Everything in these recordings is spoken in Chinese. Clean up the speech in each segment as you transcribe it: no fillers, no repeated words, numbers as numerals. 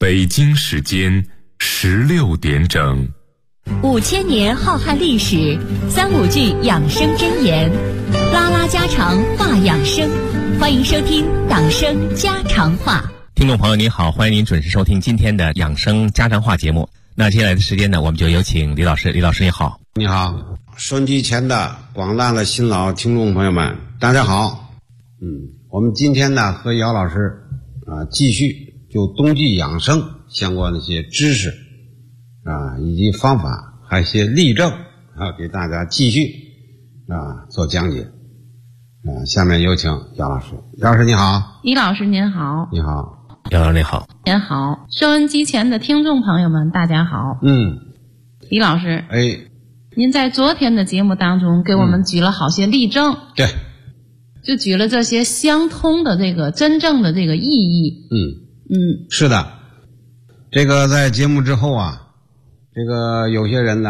北京时间16点整。 5000年浩瀚历史，35句养生箴言，拉拉家常话养生，欢迎收听党生家常话。 听众朋友您好，欢迎您准时收听今天的养生家常话节目。那接下来的时间呢，我们就有请李老师。李老师你好。 你好，收音机前的广大的新老听众朋友们，大家好。我们今天呢和姚老师继续就冬季养生相关的一些知识以及方法，还有一些例证给大家继续做讲解。下面有请姚老师。姚老师你好。 李老师您好。 你好。 姚老师你好。 您好，收音机前的听众朋友们大家好。李老师，您在昨天的节目当中给我们举了好些例证。 对， 就举了这些相通的这个真正的这个意义。 是的，这个在节目之后这个有些人呢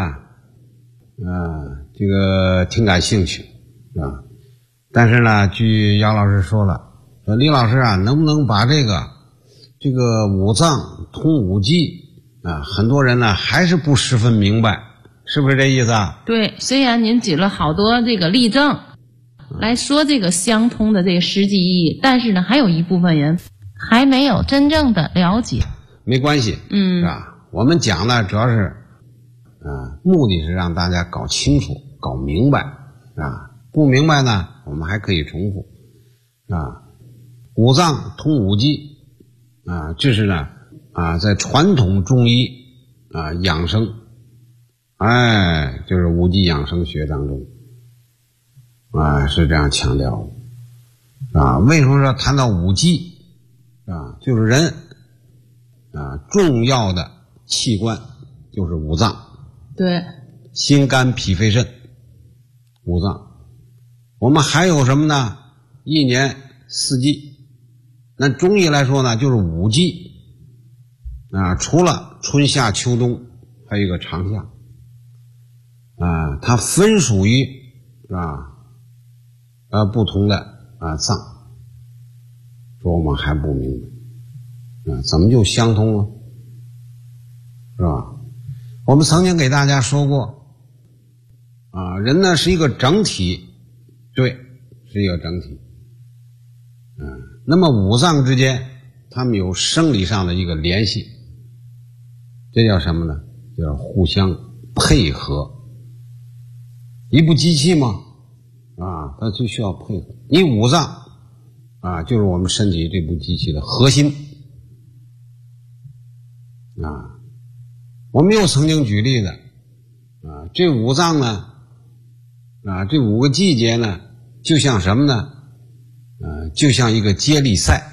这个挺感兴趣但是呢据姚老师说了，说李老师能不能把这个五脏通五季很多人呢还是不十分明白，是不是这意思对，虽然您举了好多这个例证来说这个相通的这个实际意义，但是呢还有一部分人还没有真正的了解。 没关系，是吧？我们讲呢主要是目的是让大家搞清楚搞明白不明白呢我们还可以重复五脏通五季这是呢在传统中医养生就是五季养生学当中是这样强调的为什么说谈到五季就是人重要的器官就是五脏。 对， 心肝脾肺肾五脏。我们还有什么呢？一年四季。那中医来说呢就是五季除了春夏秋冬还有一个长夏它分属于不同的脏。说我们还不明白怎么就相通了，是吧？我们曾经给大家说过人呢是一个整体，对，是一个整体那么五脏之间它们有生理上的一个联系，这叫什么呢？叫互相配合。一部机器嘛它就需要配合。你五脏就是我们身体这部机器的核心我们又曾经举例的这五脏呢这5个季节呢就像什么呢就像一个接力赛。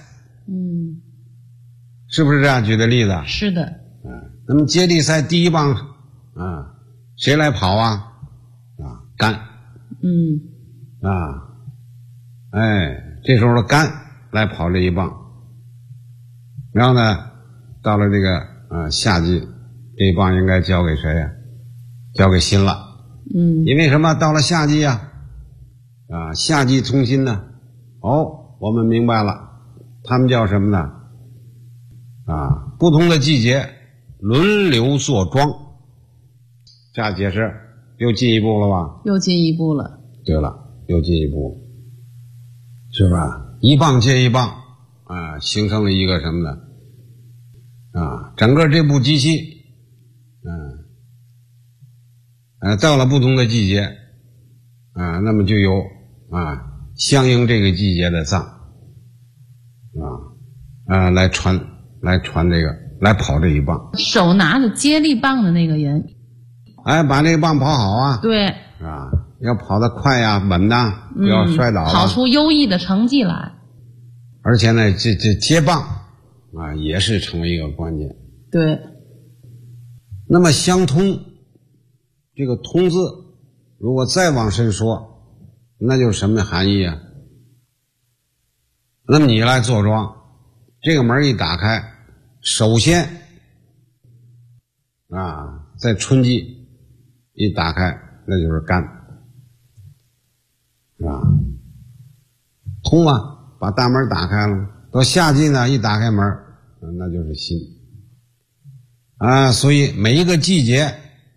是不是这样举的例子？ 是的。 那么接力赛第一棒谁来跑肝这时候的肝来跑这一棒，然后呢到了这个夏季，这一棒应该交给谁交给心了。因为什么？到了夏季夏季通心呢我们明白了，他们叫什么呢不同的季节轮流坐庄。这样解释又进一步了吧？ 又进一步了。 对了，又进一步了，是吧？一棒接一棒形成了一个什么呢整个这部机器到了不同的季节那么就有相应这个季节的脏来传这个来跑这一棒。 手拿着接力棒的那个人把这个棒跑好对要跑得快稳不要摔倒跑出优异的成绩来。 而且呢这接棒也是成为一个关键。 对。 那么相通这个通字如果再往深说，那就是什么含义那么你来坐庄，这个门一打开，首先在春季一打开那就是肝通把大门打开了。到夏季呢一打开门那就是心所以每一个季节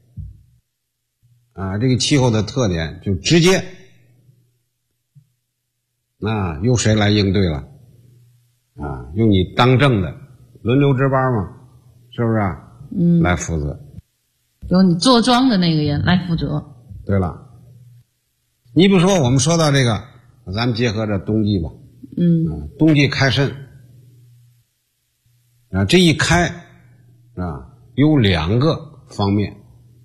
这个气候的特点就直接由谁来应对了由你当政的轮流值班嘛，是不是来负责， 由你坐庄的那个人来负责。 对了，你比如说我们说到这个，咱们结合着冬季吧，冬季开肾这一开有2个方面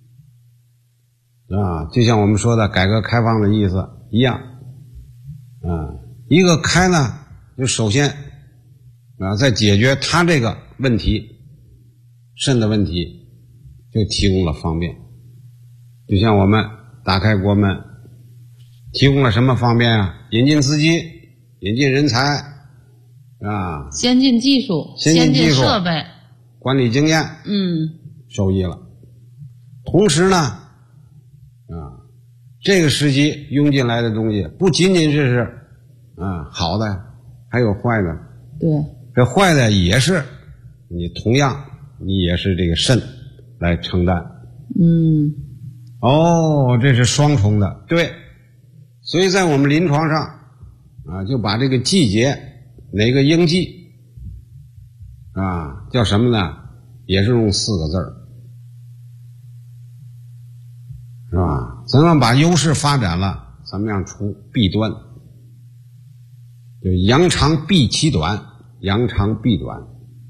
就像我们说的改革开放的意思一样一个开呢，就首先在解决他这个问题，肾的问题，就提供了方便。就像我们打开国门，提供了什么方便引进资金，引进人才先进技术， 先进设备， 管理经验，受益了。同时呢这个时期涌进来的东西不仅仅是好的，还有坏的。 对， 这坏的也是你同样你也是这个肾来承担。这是双重的。对，所以在我们临床上就把这个季节哪个应季叫什么呢？也是用4个字儿，是吧？怎么把优势发展了，怎么样除弊端？就扬长避其短，扬长避短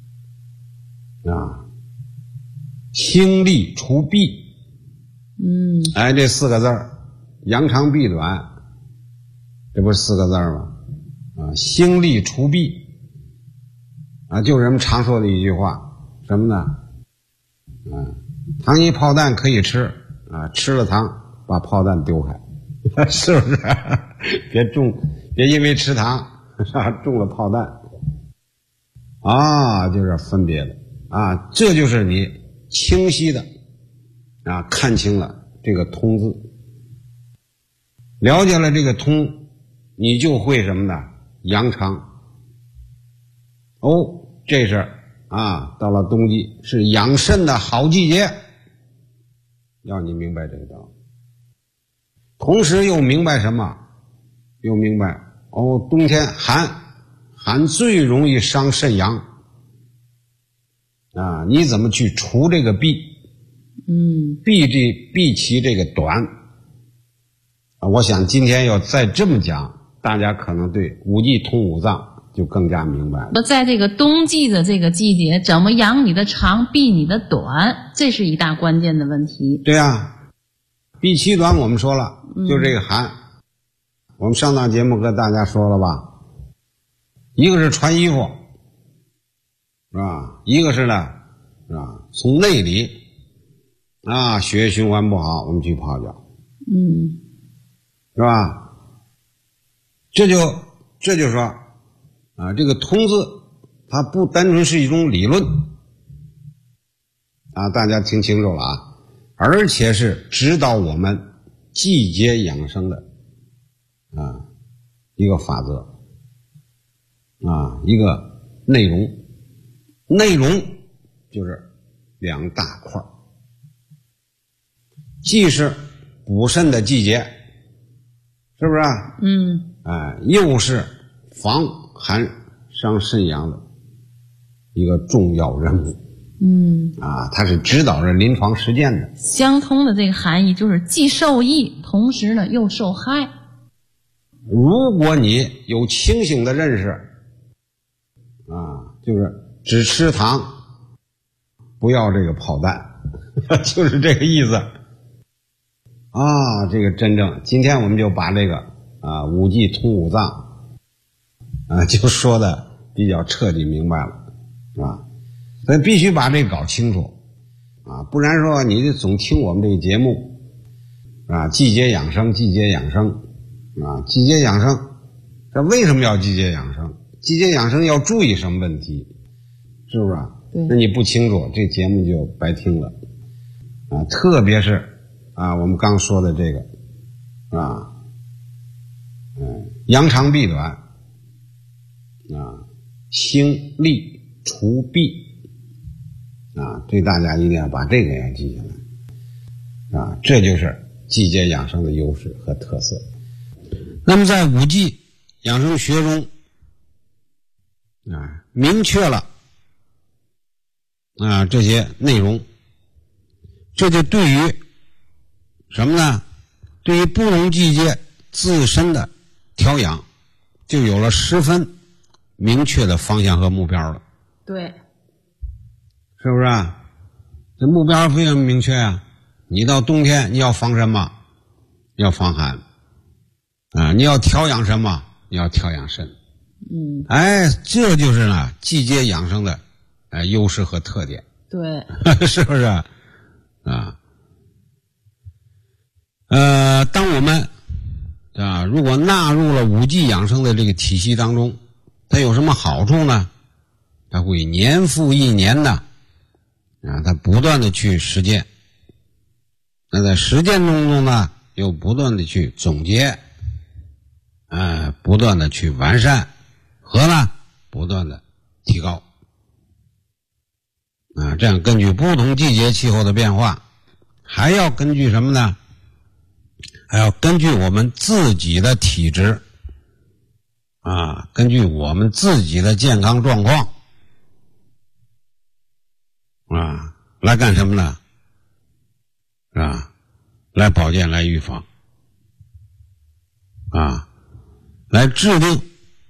兴利除弊。这4个字儿，扬长避短，这不是4个字儿吗？兴利除弊就是人们常说的一句话，什么呢？糖衣炮弹可以吃吃了糖把炮弹丢开，是不是？别因为吃糖中了炮弹就是分别的这就是你清晰的看清了这个通字，了解了这个通，你就会什么呢？扬长。这是到了冬季是养肾的好季节，要你明白这个道理。同时又明白什么？又明白冬天寒最容易伤肾阳你怎么去除这个弊？避其这个短我想今天要再这么讲，大家可能对5季通5脏就更加明白了。 在这个冬季的这个季节，怎么养你的长，避你的短，这是一大关键的问题。 对避其短我们说了，就这个寒我们上档节目跟大家说了吧，一个是穿衣服是吧，一个是呢是吧，从内里血液循环不好我们去泡脚是吧？这就说这个通字它不单纯是一种理论大家听清楚了而且是指导我们季节养生的一个法则一个内容就是2大块，既是补肾的季节，是不是又是防寒伤肾阳的一个重要任务它是指导着临床实践的。 相通的这个含义就是既受益，同时呢又受害。 如果你有清醒的认识就是只吃糖不要这个炮弹就是这个意思这个真正今天我们就把这个5季通5脏就说的比较彻底明白了所以必须把这个搞清楚不然说你就总听我们这个节目季节养生季节养生季节养生，这为什么要季节养生？季节养生要注意什么问题？是不是对， 那你不清楚，这节目就白听了特别是我们刚说的这个扬长避短兴利除弊对大家一定要把这个要记下来这就是季节养生的优势和特色。那么在五季养生学中明确了这些内容，这就对于什么呢？对于不同季节自身的调养就有了十分明确的方向和目标了。 对， 是不是这目标非常明确你到冬天你要防什么？要防寒你要调养什么？你要调养肾。这就是呢季节养生的优势和特点。 对， 是不是当我们如果纳入了五季养生的这个体系当中，它有什么好处呢？它会年复一年的它不断的去实践，那在实践当中呢又不断的去总结不断的去完善和呢不断的提高这样根据不同季节气候的变化，还要根据什么呢？还要根据我们自己的体质根据我们自己的健康状况来干什么呢？来保健，来预防来制定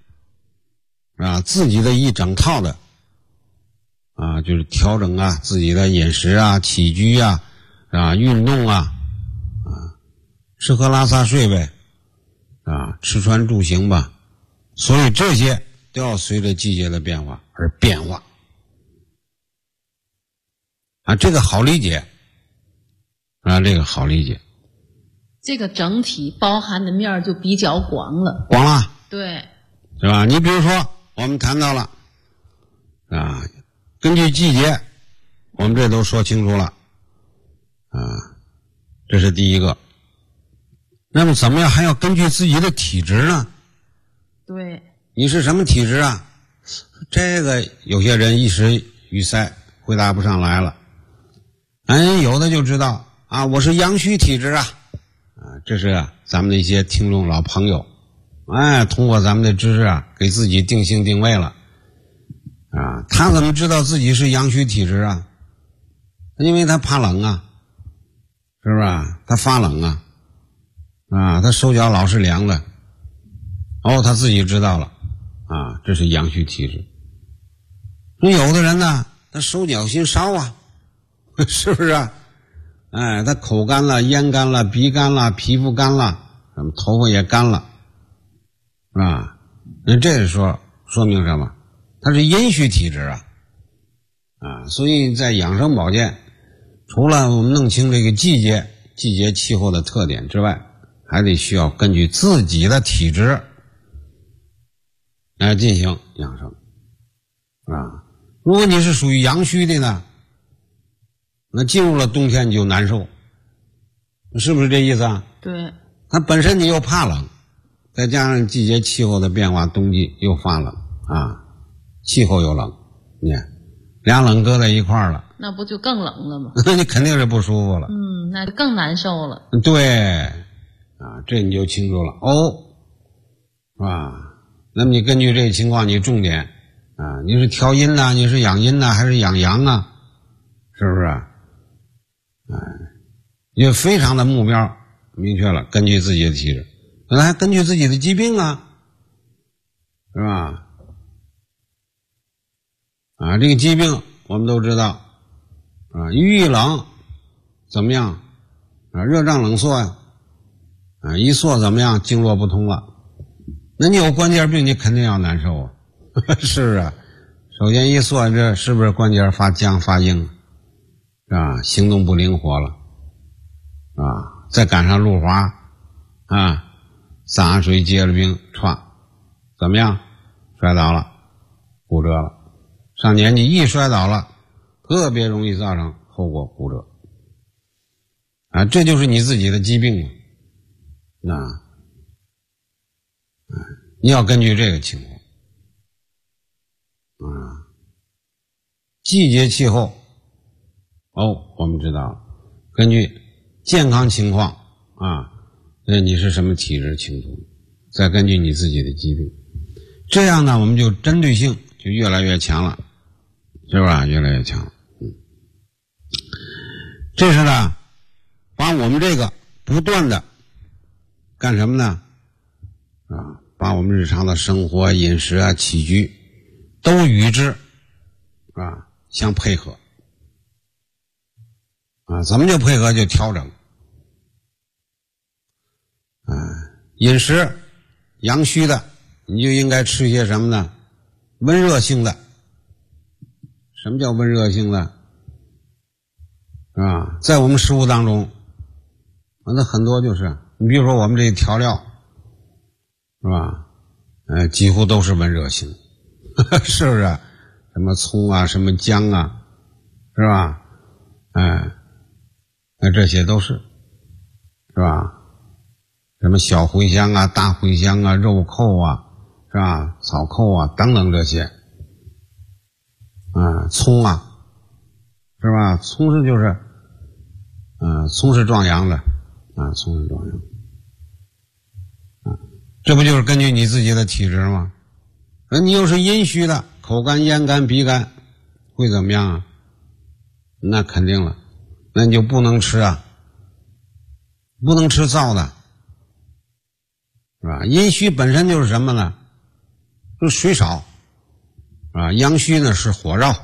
自己的一整套的就是调整自己的饮食起居运动吃喝拉撒睡呗吃穿住行吧，所以这些都要随着季节的变化而变化这个好理解这个好理解。 这个整体包含的面就比较广了。 广了， 对， 是吧？你比如说我们谈到了根据季节我们这都说清楚了这是第一个。那么怎么样还要根据自己的体质呢？ 对， 你是什么体质这个有些人一时语塞回答不上来了有的就知道我是阳虚体质这是咱们的一些听众老朋友通过咱们的知识给自己定性定位了他怎么知道自己是阳虚体质因为他怕冷是不是他发冷他手脚老是凉的他自己知道了这是阳虚体质。有的人呢他手脚心烧是不是他口干了，咽干了，鼻干了，皮肤干了，头发也干了那这说明什么？他是阴虚体质所以在养生保健除了我们弄清这个季节气候的特点之外，还得需要根据自己的体质来进行养生如果你是属于阳虚的呢，那进入了冬天你就难受，是不是这意思对， 它本身你又怕冷，再加上季节气候的变化，冬季又发冷气候又冷，你看俩冷搁在一块儿了， 那不就更冷了吗？ 那你肯定是不舒服了那就更难受了。 对这你就清楚了是吧？那么你根据这个情况你重点你是调阴你是养阴还是养阳是不是也非常的目标明确了，根据自己的体质，那还根据自己的疾病是吧这个疾病我们都知道遇冷怎么样热胀冷缩一缩怎么样？经络不通了，那你有关节病你肯定要难受是首先一缩这是不是关节发僵发硬行动不灵活了再赶上路滑洒水结了冰怎么样？摔倒了，骨折了。上年纪一摔倒了，特别容易造成后果骨折这就是你自己的疾病你要根据这个情况季节气候我们知道了，根据健康情况啊，你是什么体质清楚，再根据你自己的疾病，这样呢，我们就针对性就越来越强了，是吧？越来越强了。这是呢，把我们这个不断的干什么呢？把我们日常的生活、饮食啊、起居都与之相配合。怎么就配合？就调整。饮食阳虚的，你就应该吃一些什么呢？温热性的。什么叫温热性的？在我们食物当中，那很多就是，你比如说我们这些调料，是吧？几乎都是温热性，是不是？什么葱啊，什么姜啊，是吧？那这些都是吧？什么小茴香啊、大茴香啊、肉蔻啊，是吧？草蔻啊等等这些，葱啊，是吧？葱是就是，葱是壮阳的，葱是壮阳，这不就是根据你自己的体质吗？你又是阴虚的，口干、咽干、鼻干，会怎么样啊？那肯定了，那你就不能吃不能吃燥的，是吧？阴虚本身就是什么呢？就是水少，阳虚呢是火燥，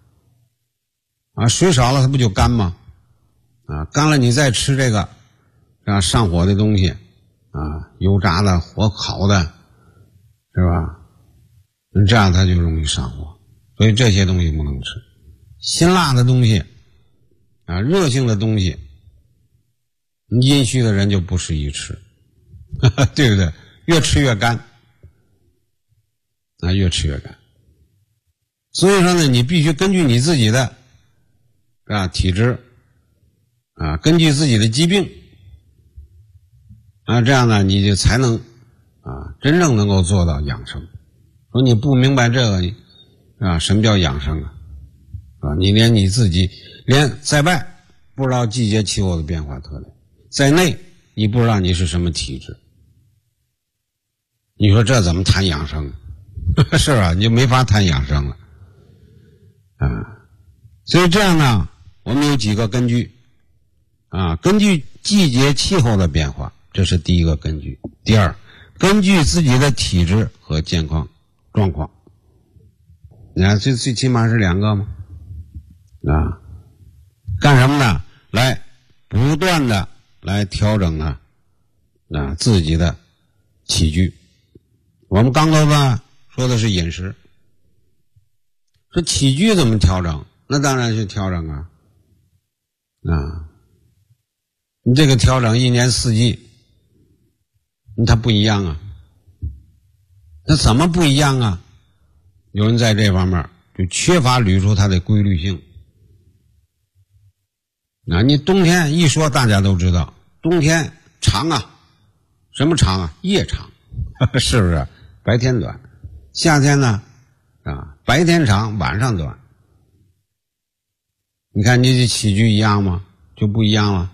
水少了它不就干吗？干了你再吃这个上火的东西，油炸的、火烤的，是吧？这样它就容易上火，所以这些东西不能吃。辛辣的东西，热性的东西，阴虚的人就不适宜吃，对不对？越吃越干，越吃越干。所以说呢，你必须根据你自己的体质，根据自己的疾病，这样呢，你就才能真正能够做到养生。说你不明白这个什么叫养生你连你自己连在外不知道季节气候的变化特点，在内你不知道你是什么体质，你说这怎么谈养生是吧？你就没法谈养生了所以这样呢，我们有几个根据根据季节气候的变化，这是第一个根据。第二，根据自己的体质和健康状况，你看最起码是两个吗？干什么呢？来不断的来调整自己的起居。我们刚才说的是饮食，说起居怎么调整？那当然是调整你这个调整一年四季，它不一样那怎么不一样有人在这方面就缺乏捋出它的规律性。你冬天一说大家都知道，冬天长什么长夜长是不是？白天短。夏天呢白天长晚上短。你看你这起居一样吗？就不一样了，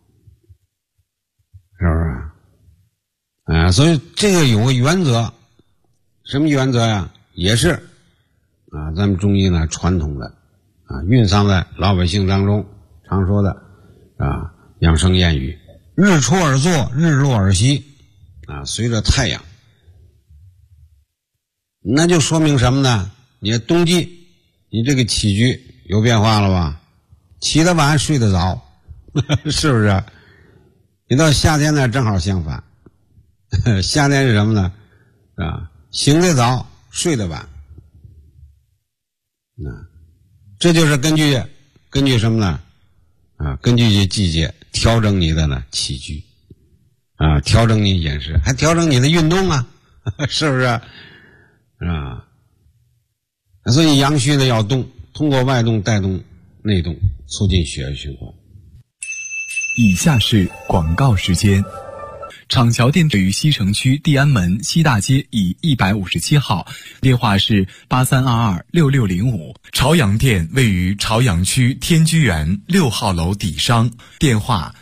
是不是？所以这个有个原则，什么原则呀？也是咱们中医呢传统的蕴藏在老百姓当中常说的养生谚语：日出而作，日落而息随着太阳。那就说明什么呢？你冬季你这个起居有变化了吧？起得晚睡得早是不是？你到夏天呢正好相反夏天是什么呢？醒得早睡得晚这就是根据什么呢？根据这季节调整你的起居调整你饮食，还调整你的运动是不是？所以阳虚的要动，通过外动带动内动，促进血液循环。 以下是广告时间。 厂桥店位于西城区地安门西大街乙157号，电话是83226605。 朝阳店位于朝阳区天居园6号楼底商，电话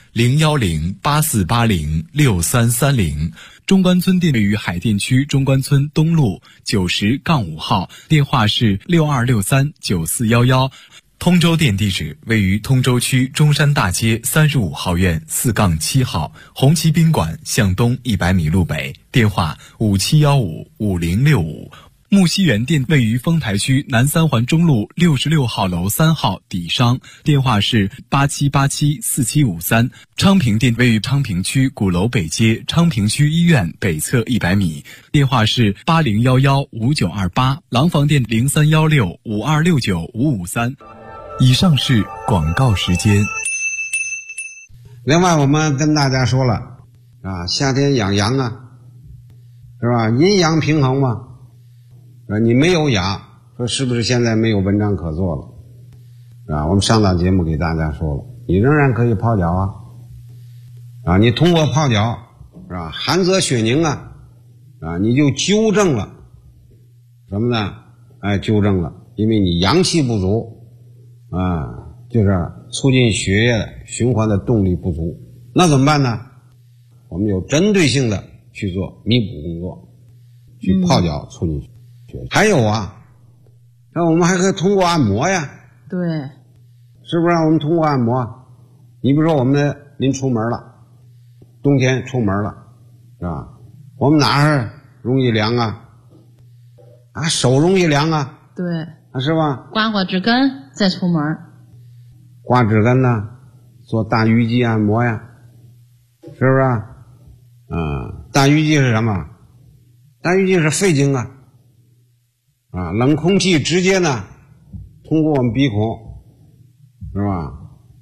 01084806330。 中关村店位于海淀区中关村东路90-5号，电话是62639411。 通州店地址位于通州区中山大街35号院4-7号，红旗宾馆向东100米路北，电话57155065。 木樨园店位于丰台区南三环中路66号楼3号底商，电话是87874753。昌平店位于昌平区鼓楼北街昌平区医院北侧100米，电话是80115928。廊坊店031652695553。以上是广告时间。 另外我们跟大家说了夏天养阳啊，是吧？阴阳平衡嘛。你没有养，说是不是现在没有文章可做了，是吧？我们上档节目给大家说了，你仍然可以泡脚你通过泡脚，是吧？寒则血凝你就纠正了什么呢？纠正了，因为你阳气不足就是促进血液循环的动力不足，那怎么办呢？我们有针对性的去做弥补工作，去泡脚促进血液。还有那我们还可以通过按摩呀， 对， 是不是我们通过按摩？你比如说我们临出门了，冬天出门了，是吧？我们哪儿容易凉手容易凉对， 是吧？ 刮指根再出门， 刮指根做大鱼际按摩呀，是不是大鱼际是什么？大鱼际是肺经冷空气直接呢通过我们鼻孔，是吧？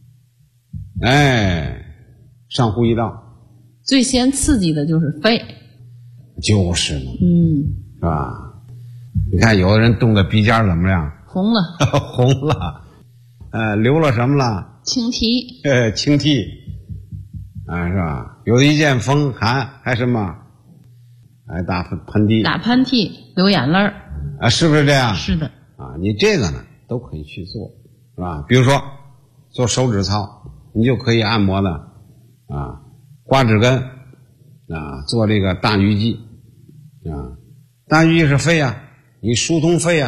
上呼吸道， 最先刺激的就是肺， 就是嘛，是吧？你看有的人冻得鼻尖怎么样？ 红了红了，流了什么了？ 清涕， 清涕是吧？有的一见风寒还什么打喷嚏， 流眼泪是不是这样？ 是的你这个呢都可以去做，是吧？比如说做手指操，你就可以按摩的刮指根做这个大鱼际大鱼际是肺你疏通肺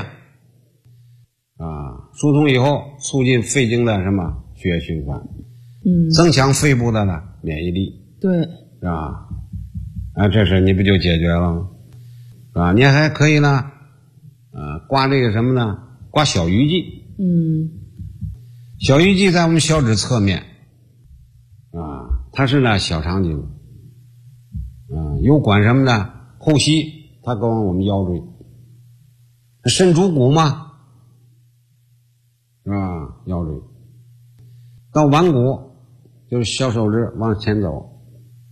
疏通以后促进肺经的什么血液循环，增强肺部的免疫力， 对， 是吧？这事你不就解决了吗？是吧？你还可以呢刮这个什么呢？刮小鱼际，小鱼际在我们小指侧面它是呢小肠经有管什么呢？后溪，它管我们腰椎，肾主骨嘛，是吧？腰椎到腕骨就是小手指往前走，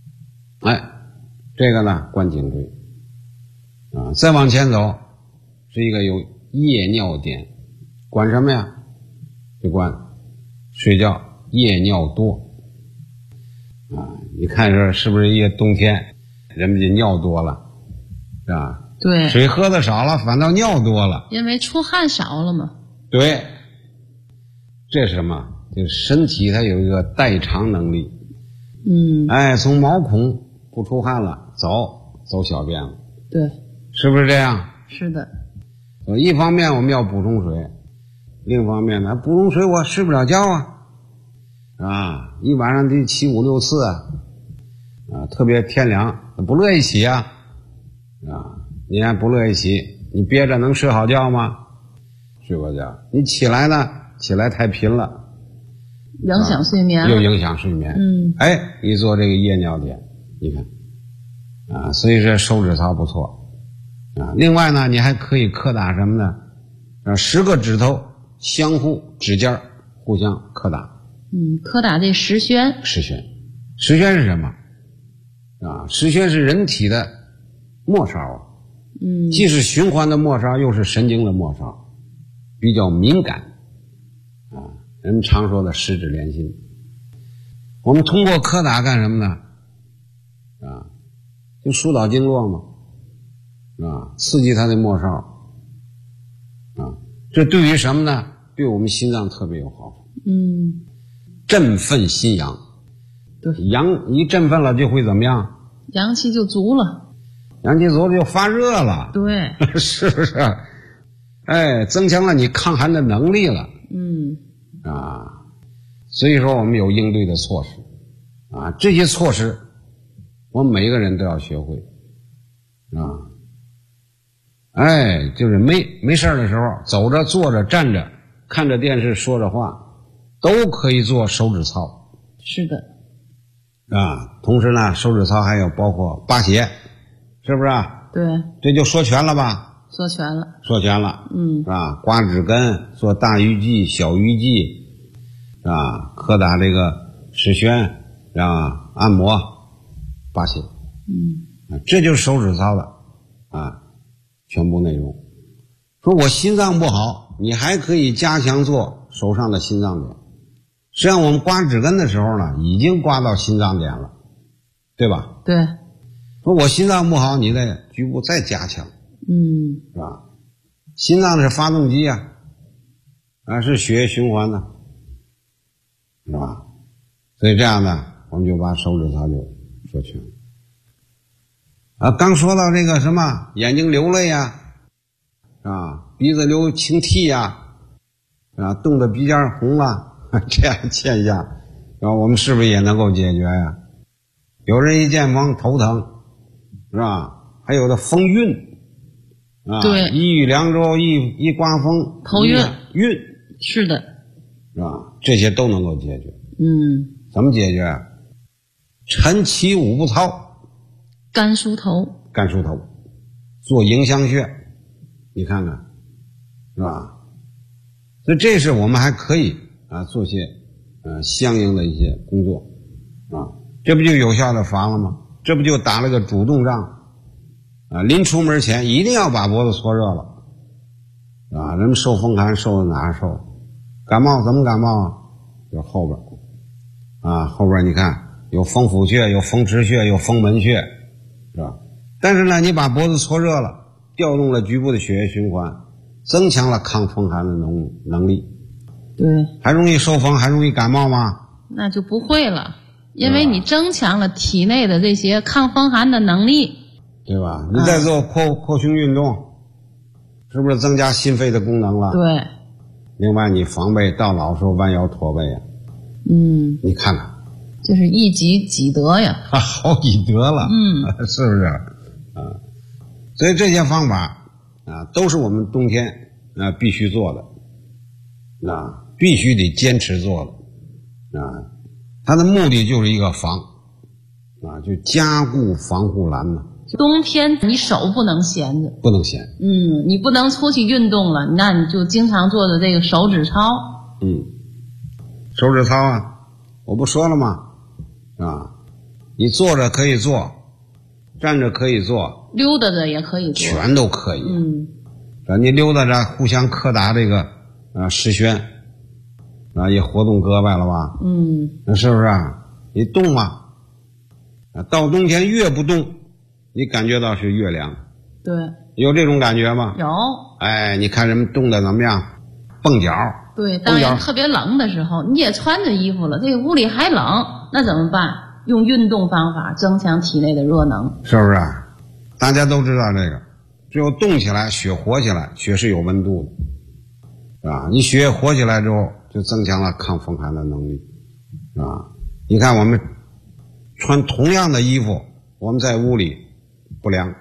这个呢管颈椎再往前走是一个有夜尿点，管什么呀？就管睡觉夜尿多你看这是不是一个冬天人们就尿多了，是吧？ 对， 水喝的少了反倒尿多了， 因为出汗少了嘛。 对，这是什么？就是身体它有一个代偿能力，从毛孔不出汗了，走小便了， 对， 是不是这样？ 是的。 一方面我们要补充水，另一方面呢，补充水我睡不了觉一晚上得起5、6次特别天凉不乐意起你还不乐意起，你憋着能睡好觉吗？睡不着。你起来呢，起来太频了， 影响睡眠又影响睡眠。你做这个夜尿点，你看所以这手指操不错另外呢，你还可以磕打什么呢？10个指头相互指尖互相磕打。 磕打这十宣。 十宣是什么十宣是人体的末梢既是循环的末梢，又是神经的末梢，比较敏感人们常说的十指连心。我们通过磕打干什么呢就疏导经络嘛，刺激它的末梢，这对于什么呢？对我们心脏特别有好处。振奋心阳。 对， 阳一振奋了就会怎么样？ 阳气就足了。 阳气足了就发热了。 对， 是不是？哎，增强了你抗寒的能力了。所以说我们有应对的措施这些措施我们每一个人都要学会就是没事的时候，走着坐着站着看着电视说着话都可以做手指操。 是的同时呢，手指操还有包括拔血，是不是对， 这就说全了吧？ 说全了。 是吧？刮指根，做大鱼际小鱼际磕打这个齿轩按摩拔血这就是手指操的全部内容。说我心脏不好，你还可以加强做手上的心脏点。实际上我们刮指根的时候呢，已经刮到心脏点了，对吧？ 对。 说我心脏不好，你在局部再加强是吧？心脏是发动机是血液循环的，是吧？所以这样呢，我们就把手指操就说全了刚说到这个什么眼睛流泪鼻子流清涕冻得鼻尖红了这样的现象我们是不是也能够解决有人一见风头疼，是吧？还有的风晕对， 一遇凉州一刮风头晕是的， 是吧？这些都能够解决怎么解决晨起五步操， 肝梳头做迎香穴，你看看是吧？所以这是我们还可以做些相应的一些工作这不就有效的防了吗？这不就打了个主动仗临出门前一定要把脖子搓热了人们受风寒受的哪儿受？感冒怎么感冒就后边后边你看有风府穴，有风池穴，有风门穴，是吧？但是呢，你把脖子搓热了，调动了局部的血液循环，增强了抗风寒的能力。 对， 还容易受风，还容易感冒吗？ 那就不会了，因为你增强了体内的这些抗风寒的能力， 对吧？你在做扩胸运动，是不是增加心肺的功能了？ 对。 另外，你防备到老时候弯腰驼背你看看， 这是一举几得呀， 好几得了，是不是？所以这些方法都是我们冬天必须做的，必须得坚持做的，它的目的就是一个防，就加固防护栏嘛。 冬天你手不能闲着， 不能闲， 你不能出去运动了，那你就经常做的这个手指操， 手指操我不说了吗？你坐着可以做，站着可以做， 溜达着也可以做， 全都可以。你溜达着互相磕打这个视宣，也活动胳膊了吧？是不是？你动到冬天越不动，你感觉到是越凉。 对， 有这种感觉吗？ 有。 你看人们冻得怎么样？蹦脚。 对，当然特别冷的时候，你也穿着衣服了，这个屋里还冷，那怎么办？用运动方法增强体内的热能， 是不是？大家都知道这个，只有动起来，血活起来，血是有温度的，你血活起来之后，就增强了抗风寒的能力，你看我们穿同样的衣服，我们在屋里不凉，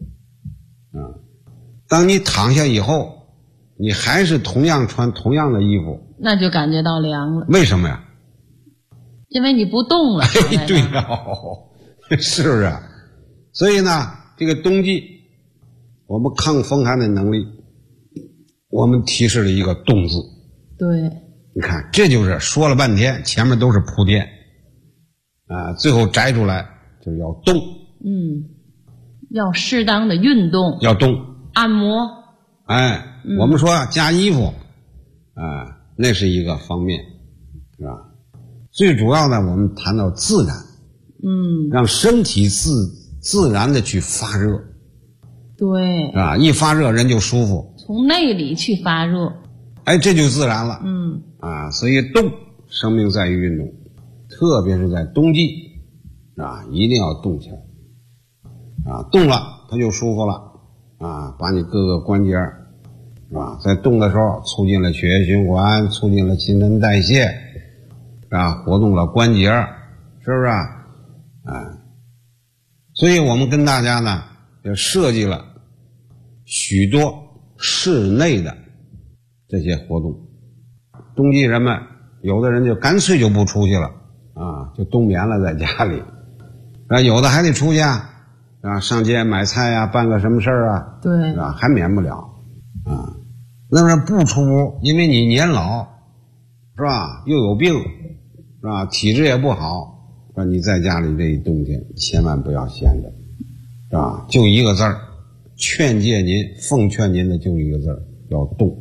当你躺下以后，你还是同样穿同样的衣服， 那就感觉到凉了。 为什么呀？ 因为你不动了。 对呀，是不是？所以呢，这个冬季我们抗风寒的能力，我们提示了一个动字。 对， 你看，这就是说了半天，前面都是铺垫，最后摘出来就是要动。 要适当的运动， 要动， 按摩。 我们说加衣服，那是一个方面，是吧？最主要的，我们谈到自然，让身体自自然的去发热， 对， 啊，一发热人就舒服， 从内里去发热， 哎，这就自然了。 嗯， 所以动，生命在于运动，特别是在冬季，一定要动起来，动了它就舒服了，把你各个关节，在动的时候促进了血液循环，促进了新陈代谢，活动了关节，是不是所以我们跟大家呢也设计了许多室内的这些活动。冬季人们有的人就干脆就不出去了，就冬眠了在家里，有的还得出去上街买菜办个什么事儿对， 还免不了那么不出屋，因为你年老是吧，又有病是吧，体质也不好，你在家里这一冬天千万不要闲着，是吧？就一个字儿，劝诫您，奉劝您的就一个字儿，要动。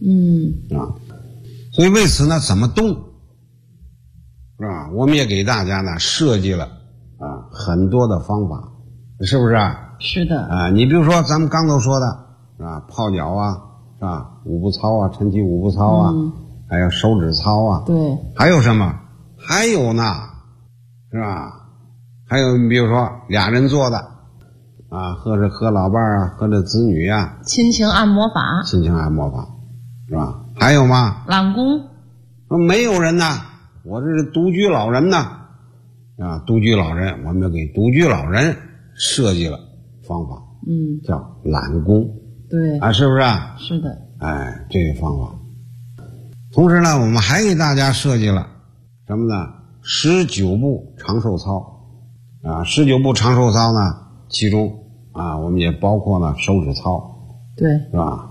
所以为此呢，怎么动是吧？我们也给大家呢设计了很多的方法，是不是是的你比如说咱们刚都说的泡脚是吧？五步操晨起五步操还有手指操对， 还有什么？还有呢，是吧？还有你比如说俩人做的和老伴和这子女亲情按摩法， 亲情按摩法是吧？还有吗？ 揽功， 没有人呢，我这是独居老人呢独居老人，我们要给独居老人设计了方法，叫揽功， 对是不是是的， 这个方法。同时呢，我们还给大家设计了什么呢？19步长寿操19步长寿操呢，其中我们也包括了手指操， 对， 是吧？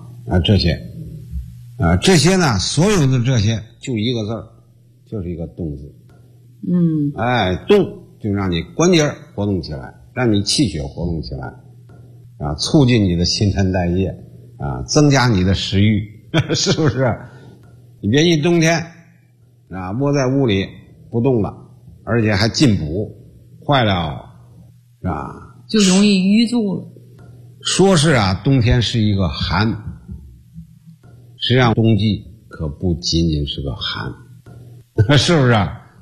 这些呢，所有的这些就一个字儿，就是一个动字。动就让你关节活动起来，让你气血活动起来，促进你的新陈代谢，增加你的食欲，是不是？你别一冬天窝在屋里不动了，而且还进补，坏了就容易淤住了。 说是冬天是一个寒，实际上冬季可不仅仅是个寒，是不是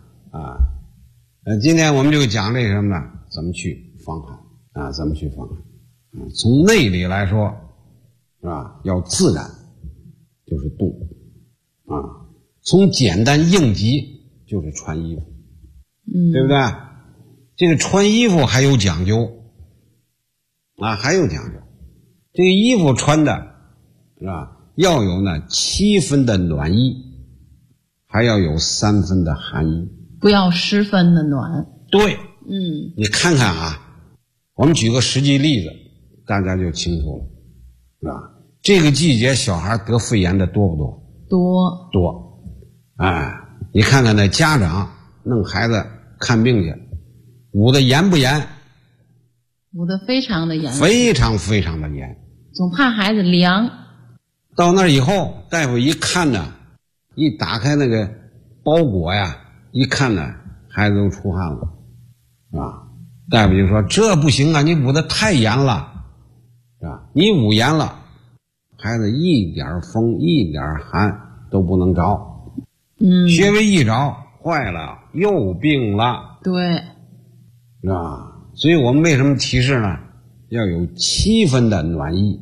今天我们就讲这个什么呢？怎么去防寒怎么去防寒从内里来说要自然，就是动从简单应急就是穿衣服，对不对？这个穿衣服还有讲究还有讲究。这个衣服穿的是吧，要有呢7分的暖意，还要有3分的寒意， 不要10分的暖。 对，你看看我们举个实际例子，大家就清楚了，是吧？这个季节小孩得肺炎的多不多？多。你看看那家长弄孩子看病去，捂得严不严？ 捂得非常的严， 非常非常的严， 总怕孩子凉。 到那以后，大夫一看呢，一打开那个包裹一看呢，孩子都出汗了大夫就说这不行你捂得太严了你捂严了，孩子一点风一点寒都不能着，穴位一着坏了，又病了， 对， 是吧？所以我们为什么提示呢？要有7分的暖意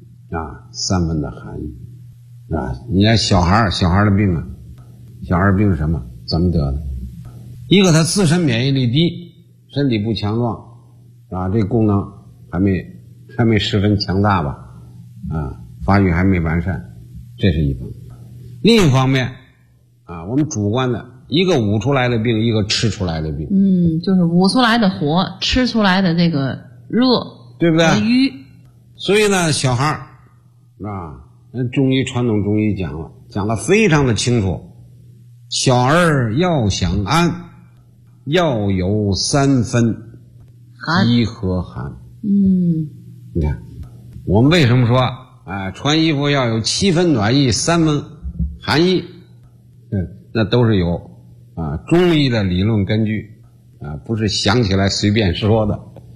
3分的寒意你看小孩的病小孩病是什么？怎么得的？一个他自身免疫力低，身体不强壮这功能还没十分强大吧发育还没完善，这是一方面。另一方面我们主观的一个捂出来的病，一个吃出来的病就是捂出来的火，吃出来的这个热， 对不对？ 淤。 所以呢小孩中医传统中医讲得非常的清楚，小儿要想安，要有3分饥和寒。你看我们为什么说穿衣服要有7分暖意3分寒意，那都是有中医的理论根据不是想起来随便说的，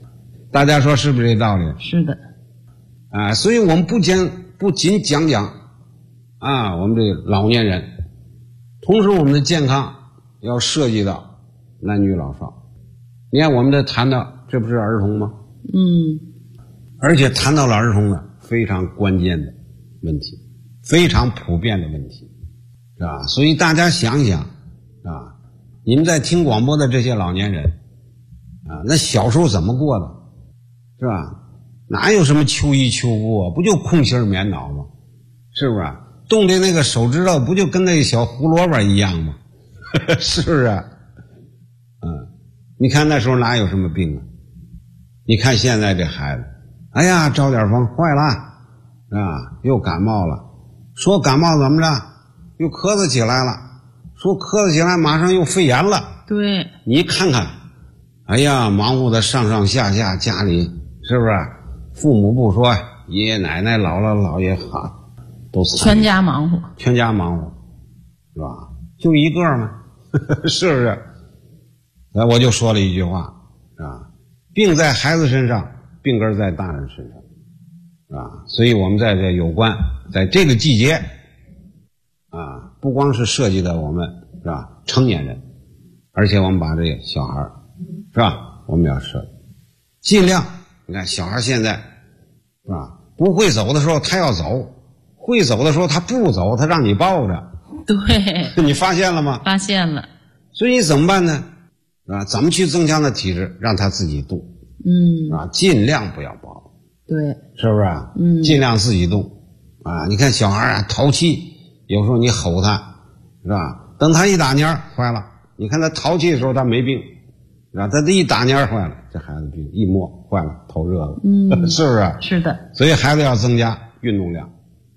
大家说是不是这道理？ 是的。 所以我们不仅讲我们这老年人，同时我们的健康要涉及到男女老少。你看我们这谈到，这不是儿童吗？而且谈到了儿童呢，非常关键的问题，非常普遍的问题，是吧？所以大家想想你们在听广播的这些老年人那小时候怎么过的，是吧？哪有什么秋衣秋裤啊，不就空心棉袄吗？是不是？动的那个手指头不就跟那个小胡萝卜一样吗？是不是？你看那时候哪有什么病啊？你看现在这孩子，哎呀，着点风坏了又感冒了，说感冒怎么着，又咳嗽起来了，说咳嗽起来马上又肺炎了。 对， 你看看，哎呀，忙活的上上下下，家里是不是？父母不说，爷爷奶奶、姥姥姥爷都全家忙活， 是吧？就一个嘛，是不是？我就说了一句话病在孩子身上，病根在大人身上所以我们在这有关，在这个季节不光是涉及到我们是吧成年人，而且我们把这个小孩是吧，我们要设尽量。你看小孩现在是吧，不会走的时候他要走，会走的时候他不走，他让你抱着。 对， 你发现了吗？ 发现了。 所以怎么办呢？怎么去增强他体质，让他自己动尽量不要抱。 对， 是不是尽量自己动你看小孩淘气，有时候你吼他是吧，等他一打蔫坏了，你看他淘气的时候他没病他这一打蔫坏了，这孩子病一摸坏了，头热了是不是？ 是的。 所以孩子要增加运动量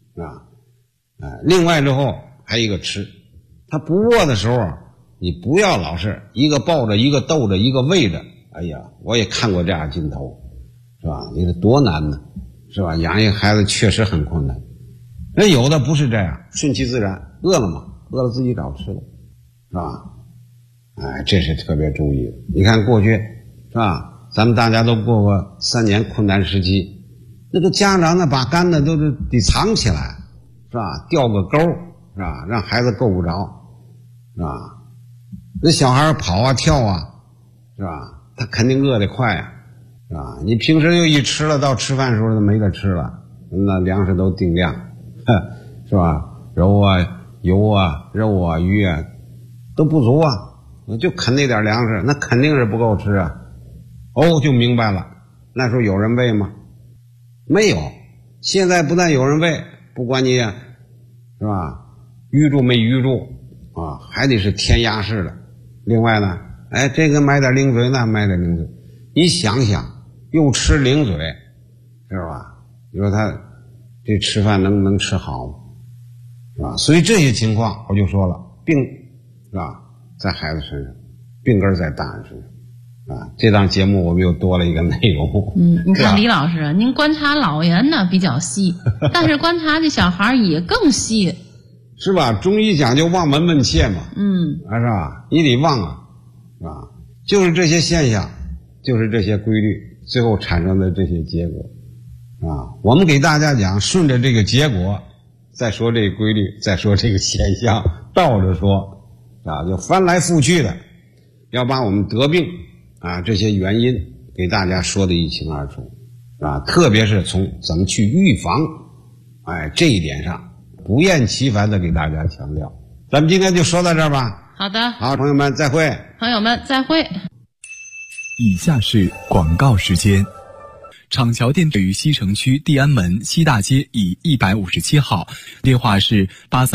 另外之后还有一个吃，他不饿的时候你不要老是一个抱着一个逗着一个喂着。哎呀，我也看过这样镜头，是吧？你说多难呢，是吧？养一个孩子确实很困难。那有的不是这样，顺其自然，饿了嘛，饿了自己找吃的，是吧？这是特别注意的。你看过去是吧，咱们大家都过过3年困难时期，那个家长呢把干的都是得藏起来，是吧？吊个钩，是吧？让孩子够不着，是吧？那小孩跑跳是吧？他肯定饿得快是吧？你平时又一吃了，到吃饭的时候就没得吃了，那粮食都定量，是吧？肉油肉鱼都不足就啃那点粮食，那肯定是不够吃就明白了。那时候有人喂吗？没有。现在不但有人喂，不管你是吧淤住没淤住还得是填鸭式的。另外呢这个买点零嘴，那买点零嘴，你想想又吃零嘴是吧？你说他这吃饭能吃好吗？是吧？所以这些情况我就说了，病是吧在孩子身上，病根在大人身上这档节目我们又多了一个内容你看李老师您观察老人呢比较细但是观察这小孩也更细是吧？中医讲究望闻问切嘛是吧？你得望是吧？就是这些现象，就是这些规律，最后产生的这些结果我们给大家讲，顺着这个结果再说这个规律，再说这个现象，倒着说就翻来覆去的要把我们得病这些原因给大家说得一清二楚特别是从怎么去预防这一点上不厌其烦的给大家强调。咱们今天就说到这儿吧。 好的， 好，朋友们再会。 朋友们再会。 以下是广告时间。厂桥店位于西城区地安门西大街以157号，电话是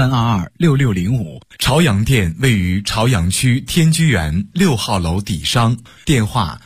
83226605。朝阳店位于朝阳区天居园6号楼底商，电话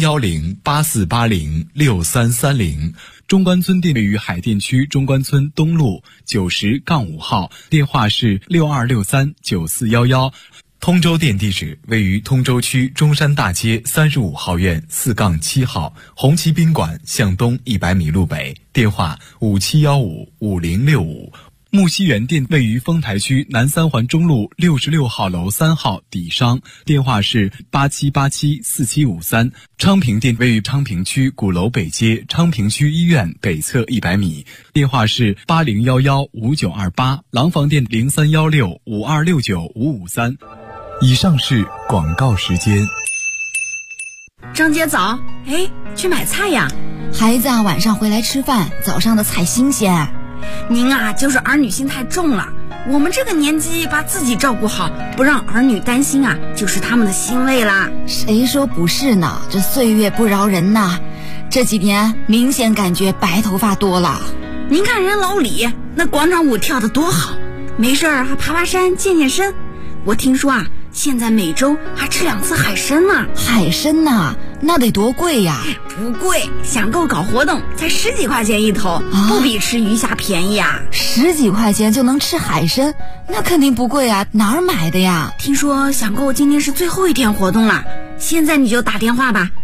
01084806330。中关村店位于海淀区中关村东路90-5号，电话是62639411。通州店地址位于通州区中山大街35号院4-7号，红旗宾馆向东100米路北，电话57155065。 木樨园店位于丰台区南三环中路66号楼3号底商，电话是87874753。昌平店位于昌平区鼓楼北街昌平区医院北侧100米，电话是80115928。廊坊店031652695553。以上是广告时间。 张姐早，去买菜呀？ 孩子啊，晚上回来吃饭，早上的菜新鲜。 您啊，就是儿女心太重了。我们这个年纪把自己照顾好，不让儿女担心啊，就是他们的欣慰啦。 谁说不是呢？这岁月不饶人呐。这几年明显感觉白头发多了。 您看人老李那广场舞跳得多好，没事还爬山健健身。我听说啊，现在每周还吃2次海参呢。 海参呐，那得多贵呀？ 不贵，想购搞活动才10几块钱一头，不比吃鱼虾便宜啊。 10几块钱就能吃海参，那肯定不贵啊，哪儿买的呀？ 听说想购今天是最后一天活动了，现在你就打电话吧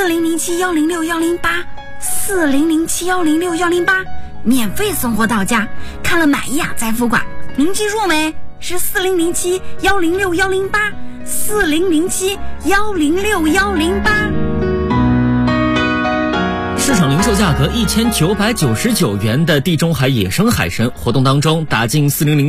，4007106108，4007106108，免费送货到家，看了满意啊再付款。您记住没？是4007106108，4007106108。 市场零售价格1999元的地中海野生海参，活动当中打进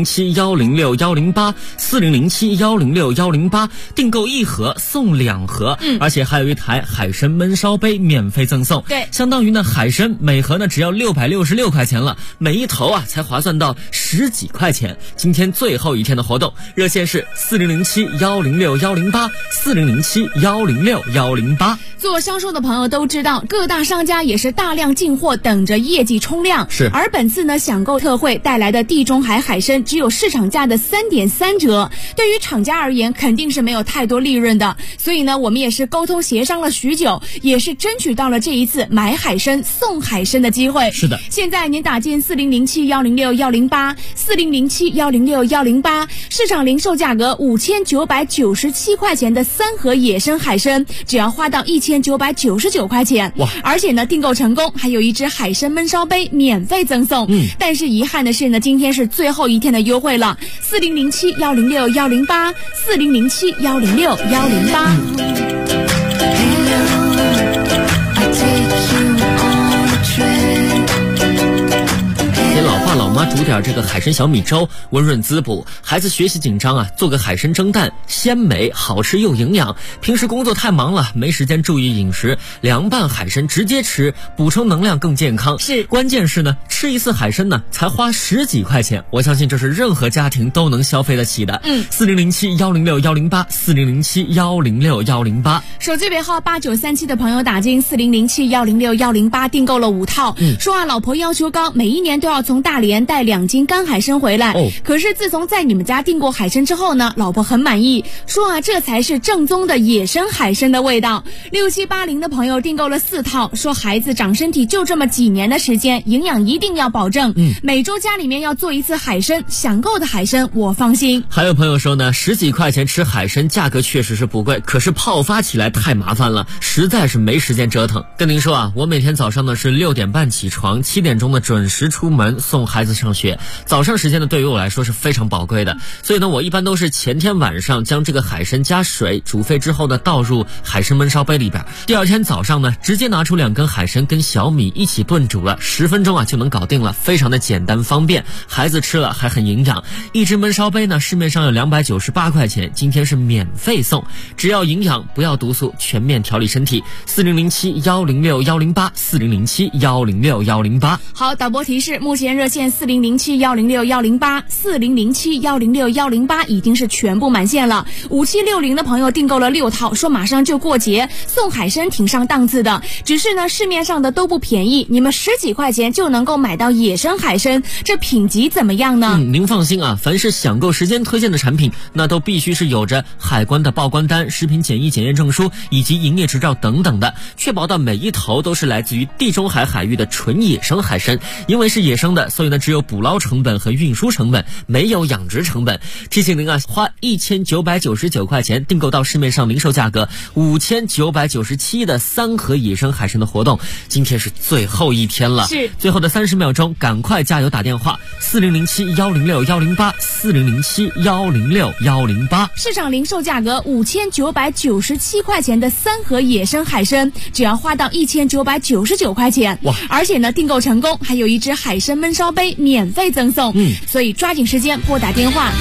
4007106108，4007106108，订购1盒送2盒，而且还有一台海参焖烧杯免费赠送。 对， 相当于呢海参每盒呢只要666块钱了，每一头啊才划算到10几块钱。今天最后一天的活动，热线是4007106108，4007106108。 做销售的朋友都知道，各大商家也是大量进货，等着业绩冲量。 是， 而本次呢享购特惠带来的地中海海参只有市场价的3.3折，对于厂家而言肯定是没有太多利润的。所以呢，我们也是沟通协商了许久，也是争取到了这一次买海参送海参的机会。 是的， 现在您打进4007106108，4007106108，市场零售价格5997块钱的3盒野生海参，只要花到1999块钱。 哇！ 而且呢，订购成功还有一只海参焖烧杯免费赠送。但是遗憾的是呢，今天是最后一天的优惠了，4007106108，4007106108。 给老爸老妈煮点这个海参小米粥，温润滋补。孩子学习紧张啊，做个海参蒸蛋，鲜美好吃又营养。平时工作太忙了，没时间注意饮食，凉拌海参直接吃，补充能量更健康。 是， 关键是呢，吃一次海参呢才花10几块钱，我相信这是任何家庭都能消费得起的。4007106108，4007106108。 手机尾号8937的朋友打进4007106108，订购了5套。说啊，老婆要求高，每一年都要从大连带2斤干海参回来。可是自从在你们家订过海参之后呢，老婆很满意，说啊，这才是正宗的野生海参的味道。6780的朋友订购了4套，说孩子长身体就这么几年的时间，营养一定要保证。每周家里面要做一次海参，想购的海参我放心。 还有朋友说呢，10几块钱吃海参，价格确实是不贵，可是泡发起来太麻烦了，实在是没时间折腾。跟您说啊，我每天早上呢是6点半起床，7点钟呢准时出门送孩子上学。早上时间呢对于我来说是非常宝贵的，所以呢我一般都是前天晚上将这个海参加水煮沸之后呢倒入海参焖烧杯里边，第二天早上呢直接拿出2根海参跟小米一起炖煮了，10分钟啊就能搞定了，非常的简单方便，孩子吃了还很营养。一只焖烧杯呢市面上有298块钱，今天是免费送，只要营养不要毒素，全面调理身体。4007106108， 4007106108。 好，导播提示，目前热线4007106108， 4007106108已经是全部满线了。5760的朋友订购了6套，说马上就过节，送海参挺上档次的，只是呢市面上的都不便宜，你们10几块钱就能够买到野生海参，这品级怎么样呢？ 您放心啊，凡是享购时间推荐的产品，那都必须是有着海关的报关单、食品检疫检验证书以及营业执照等等的，确保到每一头都是来自于地中海海域的纯野生海参。因为是野生的，所以呢只有有捕捞成本和运输成本，没有养殖成本。提醒您啊，花1999块钱订购到市面上零售价格5997的3盒野生海参的活动，今天是最后一天了。 是最后的30秒钟，赶快加油打电话4007-106-108，4007-106-108。 市场零售价格5997块钱的3盒野生海参，只要花到1999块钱。 哇！ 而且呢，订购成功还有一只海参焖烧杯免费赠送。所以抓紧时间拨打电话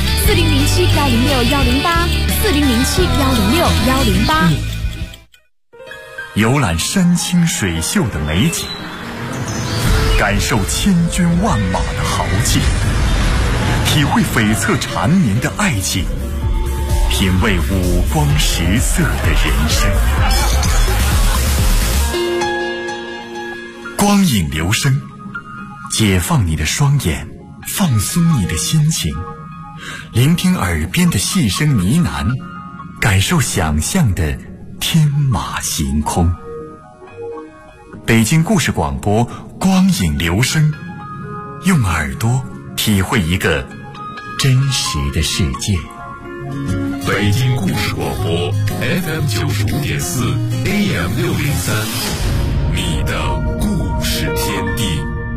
4007-106-108，4007-106-108。 游览山清水秀的美景，感受千军万马的豪气，体会悱恻缠绵的爱情，品味五光十色的人生。光影留声，解放你的双眼，放松你的心情，聆听耳边的细声呢喃，感受想象的天马行空。北京故事广播，光影留声，用耳朵体会一个真实的世界。 北京故事广播 FM 95.4 AM 603，你的故事天地。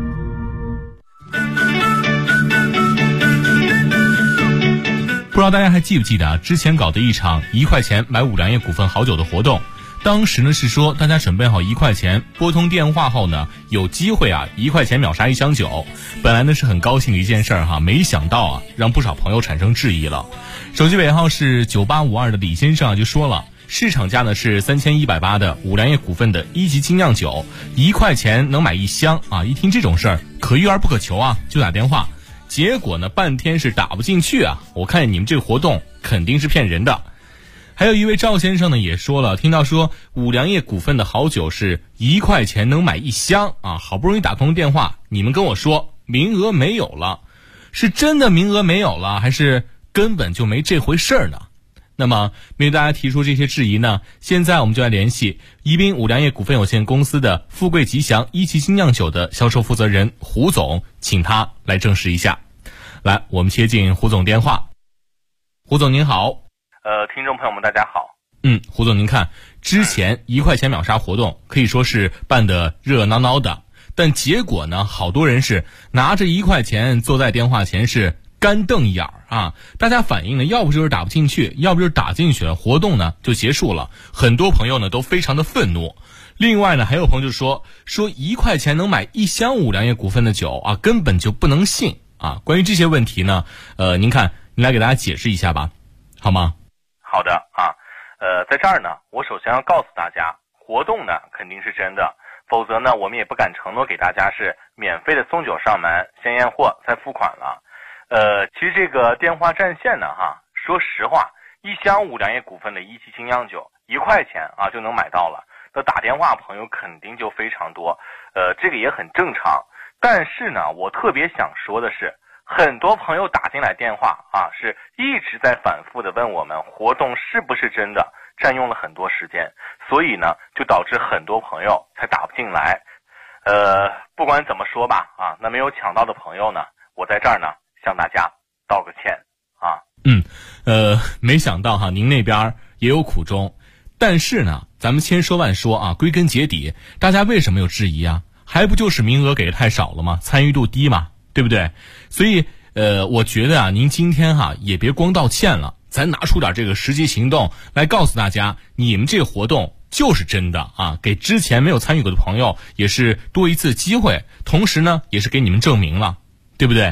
不知道大家还记不记得之前搞的一场1块钱买五粮液股份好酒的活动，当时呢是说大家准备好1块钱，拨通电话后呢有机会1块钱秒杀1箱酒。本来呢是很高兴的一件事儿没想到让不少朋友产生质疑了。手机尾号是9852的李先生就说了，市场价呢是3180的五粮液股份的1级精酿酒，1块钱能买1箱一听这种事儿可遇而不可求就打电话。结果呢半天是打不进去我看你们这个活动肯定是骗人的。还有一位赵先生呢也说了，听到说五粮液股份的好酒是1块钱能买1箱好不容易打通电话，你们跟我说名额没有了，是真的名额没有了，还是根本就没这回事呢？那么面对大家提出这些质疑呢，现在我们就来联系宜宾五粮液股份有限公司的富贵吉祥1级精酿酒的销售负责人胡总，请他来证实一下。来，我们接进胡总电话。胡总您好。 听众朋友们大家好。 胡总您看，之前1块钱秒杀活动可以说是办得热热闹闹的，但结果呢，好多人是拿着1块钱坐在电话前是干瞪眼大家反映呢，要不就是打不进去，要不就是打进去了，活动呢就结束了。很多朋友呢都非常的愤怒。另外呢，还有朋友就说1块钱能买1箱五粮液股份的酒根本就不能信关于这些问题呢，您看您来给大家解释一下吧，好吗？ 好的在这儿呢，我首先要告诉大家，活动呢肯定是真的，否则呢我们也不敢承诺给大家是免费的送酒上门，先验货再付款了。其实这个电话占线呢说实话，1箱五粮液股份的1级精酿酒1块钱就能买到了，那打电话朋友肯定就非常多，这个也很正常。但是呢，我特别想说的是，很多朋友打进来电话是一直在反复的问我们活动是不是真的，占用了很多时间，所以呢就导致很多朋友才打不进来。不管怎么说吧那没有抢到的朋友呢，我在这儿呢向大家道个歉没想到您那边也有苦衷。但是呢，咱们千说万说归根结底，大家为什么有质疑还不就是名额给的太少了吗？参与度低嘛，对不对？所以我觉得您今天也别光道歉了，咱拿出点这个实际行动来告诉大家，你们这个活动就是真的给之前没有参与过的朋友也是多一次机会，同时呢也是给你们证明了，对不对？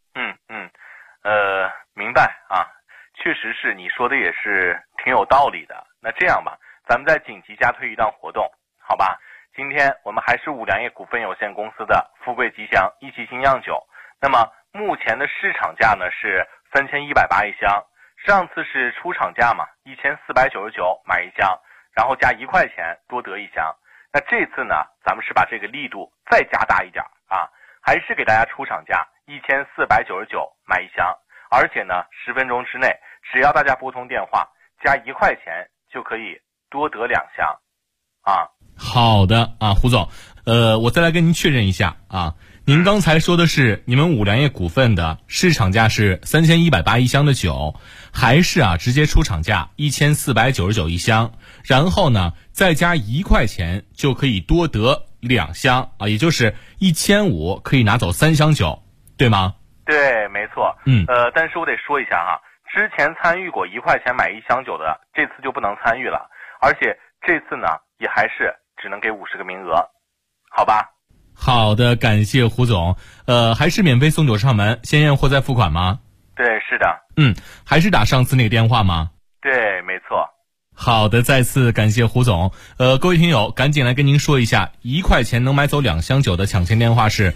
明白确实是你说的也是挺有道理的。那这样吧，咱们再紧急加推一档活动，好吧？今天我们还是五粮液股份有限公司的富贵吉祥1级精酿酒，那么目前的市场价呢是3180一箱，上次是出厂价嘛，1499买1箱，然后加1块钱多得1箱。那这次呢，咱们是把这个力度再加大一点还是给大家出厂价1499买1箱，而且呢10分钟之内，只要大家拨通电话加1块钱就可以多得2箱好的胡总，我再来跟您确认一下您刚才说的是你们五粮液股份的市场价是3180一箱的酒，还是直接出厂价1499一箱，然后呢再加1块钱就可以多得2箱也就是1500可以拿走3箱酒，对吗？ 对，没错。但是我得说一下哈，之前参与过1块钱买1箱酒的，这次就不能参与了，而且这次呢也还是只能给50个名额，好吧？ 好的，感谢胡总。还是免费送酒上门，先验货再付款吗？ 对，是的。 还是打上次那个电话吗？ 对，没错。 好的，再次感谢胡总。各位听友，赶紧来跟您说一下，1块钱能买走2箱酒的抢先电话是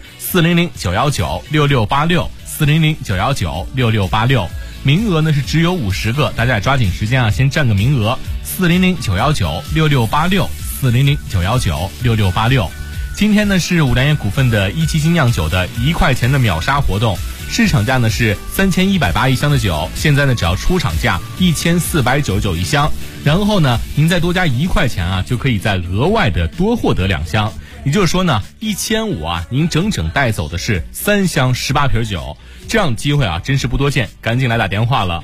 400-919-6686，400-919-6686。名额呢是只有50个，大家也抓紧时间先占个名额。400-919-6686，400-919-6686。今天呢是五粮液股份的一期精酿酒的1块钱的秒杀活动，市场价呢是3180一箱的酒，现在呢只要出厂价1499一箱，然后呢您再多加1块钱就可以再额外的多获得2箱，也就是说呢1500您整整带走的是3箱18瓶酒，这样的机会真是不多见，赶紧来打电话了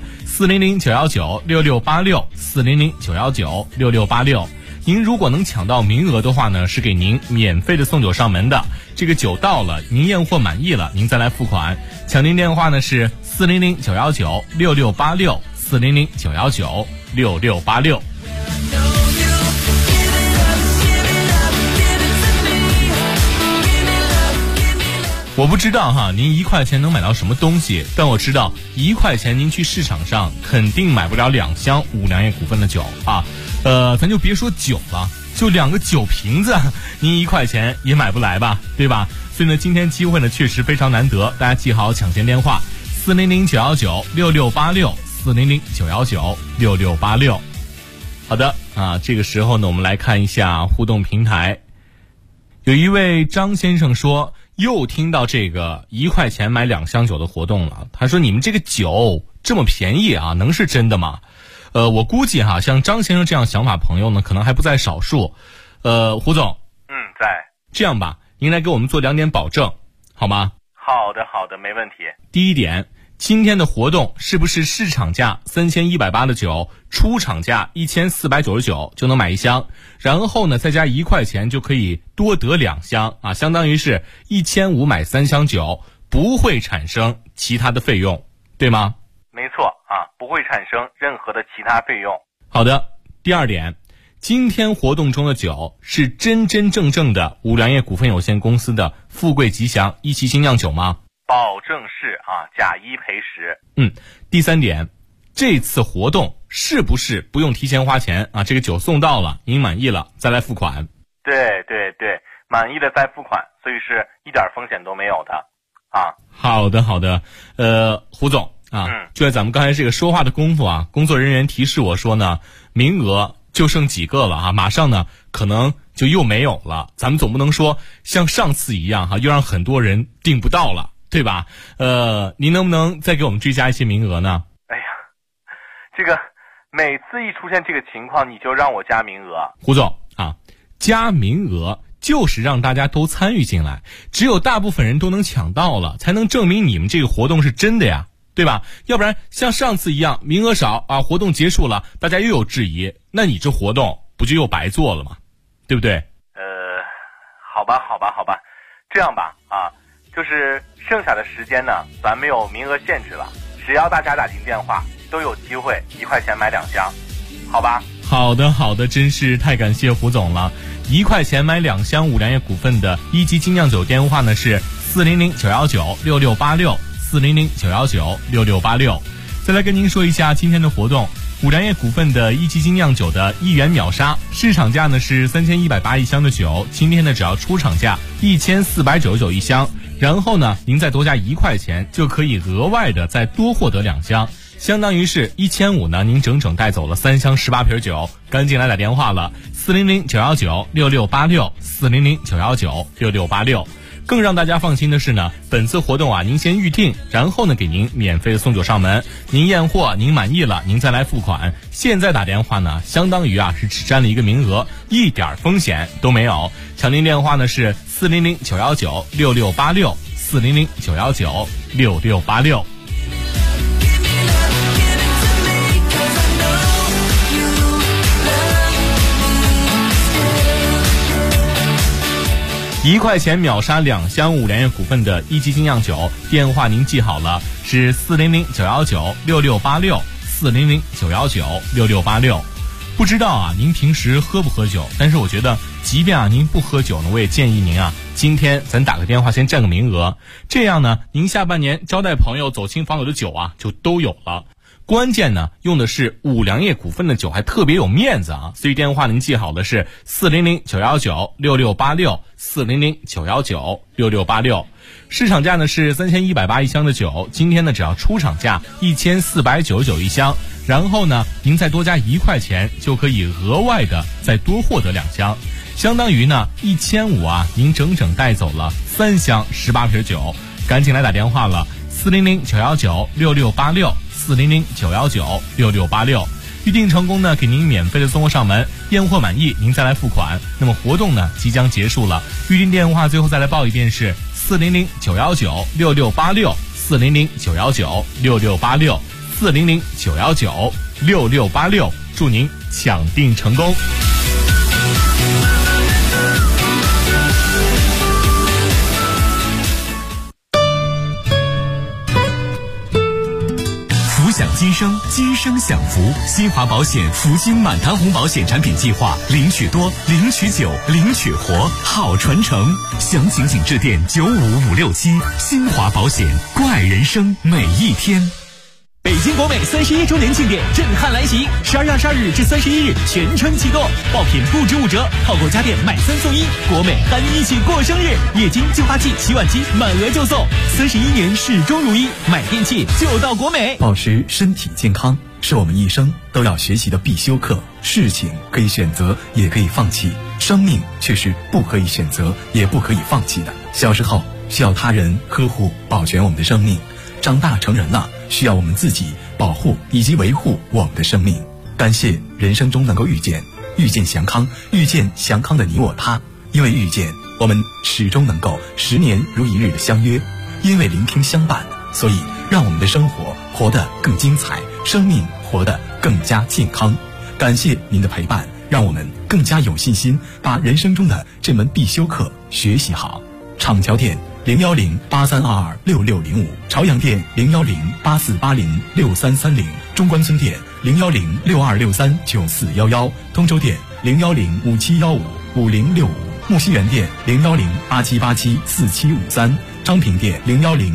，400-919-6686，400-919-6686。您如果能抢到名额的话呢，是给您免费的送酒上门的。这个酒到了，您验货满意了，您再来付款。抢订电话呢是400-919-6686，400-919-6686。我不知道您1块钱能买到什么东西，但我知道1块钱您去市场上肯定买不了2箱五粮液股份的酒咱就别说酒了，就2个酒瓶子，您1块钱也买不来吧，对吧？所以呢，今天机会呢确实非常难得，大家记好抢先电话：400-919-6686，400-919-6686。好的这个时候呢，我们来看一下互动平台。有一位张先生说，又听到这个1块钱买2箱酒的活动了。他说：“你们这个酒这么便宜能是真的吗？”我估计像张先生这样想法朋友呢，可能还不在少数。胡总， 在。 这样吧，您来给我们做2点保证，好吗？ 好的，没问题。 第一点，今天的活动是不是市场价3180的酒，出厂价1499就能买1箱，然后呢再加1块钱就可以多得2箱相当于是1500买3箱酒，不会产生其他的费用，对吗？ 没错不会产生任何的其他费用。 好的，第二点，今天活动中的酒是真真正正的五粮液股份有限公司的富贵吉祥一期精酿酒吗？ 保证是假一赔10。 第三点，这次活动是不是不用提前花钱这个酒送到了，您满意了再来付款？ 对，满意了再付款，所以是一点风险都没有的好的，胡总就在咱们刚才这个说话的功夫工作人员提示我说呢，名额就剩几个了马上呢可能就又没有了，咱们总不能说像上次一样又让很多人订不到了，对吧？您能不能再给我们追加一些名额呢？ 哎呀，这个每次一出现这个情况你就让我加名额。 胡总加名额就是让大家都参与进来，只有大部分人都能抢到了，才能证明你们这个活动是真的呀，对吧？要不然像上次一样名额少活动结束了大家又有质疑，那你这活动不就又白做了吗？对不对？ 好吧，这样吧就是剩下的时间呢咱没有名额限制了，只要大家打进电话都有机会1块钱买2箱，好吧？ 好的，真是太感谢胡总了。1块钱买2箱五粮液股份的一级精酿酒电话呢是400-919-6686，400-919-6686。再来跟您说一下今天的活动，五粮液股份的一级精酿酒的1元秒杀，市场价呢是3180一箱的酒，今天呢只要出厂价1499一箱，然后呢您再多加1块钱就可以额外的再多获得2箱，相当于是1500呢您整整带走了3箱18瓶酒，赶紧来打电话了，400-919-6686，400-919-6686。 更让大家放心的是呢，本次活动啊，您先预定，然后呢给您免费的送酒上门。您验货，您满意了，您再来付款。现在打电话呢，相当于啊是只占了一个名额，一点风险都没有。抢订电话呢是400-919-6686，400-919-6686。1块钱秒杀2箱5粮液股份的一级精酿酒，电话您记好了，是400-919-6686，400-919-6686。不知道啊，您平时喝不喝酒？但是我觉得，即便啊您不喝酒呢，我也建议您啊，今天咱打个电话先占个名额，这样呢，您下半年招待朋友、走亲访友的酒啊，就都有了。关键呢，用的是5粮液股份的酒，还特别有面子啊！所以电话您记好的是400-919-6686，400-919-6686。市场价呢是3180一箱的酒，今天呢只要出厂价1499一箱，然后呢您再多加1块钱，就可以额外的再多获得2箱，相当于呢1500啊，您整整带走了3箱18瓶酒，赶紧来打电话了，400-919-6686，400-919-6686。预定成功呢，给您免费的送货上门，验货满意您再来付款。那么活动呢即将结束了，预定电话最后再来报一遍是400-919-6686，400-919-6686，400-919-6686，祝您抢订成功。 享今生，今生享福。新华保险福星满堂红保险产品计划，领取多，领取久，领取活，好传承。详情请致电95567。新华保险，关爱人生每一天。 北京国美31周年庆典震撼来袭，12月22日至31日全程启动，爆品不止5折，套购家电买3送1，国美喊你一起过生日，液晶净化器、洗碗机满额就送，31年始终如一，买电器就到国美。 保持身体健康是我们一生都要学习的必修课。事情可以选择，也可以放弃，生命却是不可以选择，也不可以放弃的。小时候需要他人呵护保全我们的生命，长大成人了，需要我们自己保护以及维护我们的生命。感谢人生中能够遇见祥康，遇见祥康的你我他。因为遇见，我们始终能够10年如一日的相约；因为聆听相伴，所以让我们的生活活得更精彩，生命活得更加健康。感谢您的陪伴，让我们更加有信心把人生中的这门必修课学习好。厂桥店01083226605，朝阳店01084806330，中关村店01062639411，通州店01057155065，木樨园店01087874753，昌平店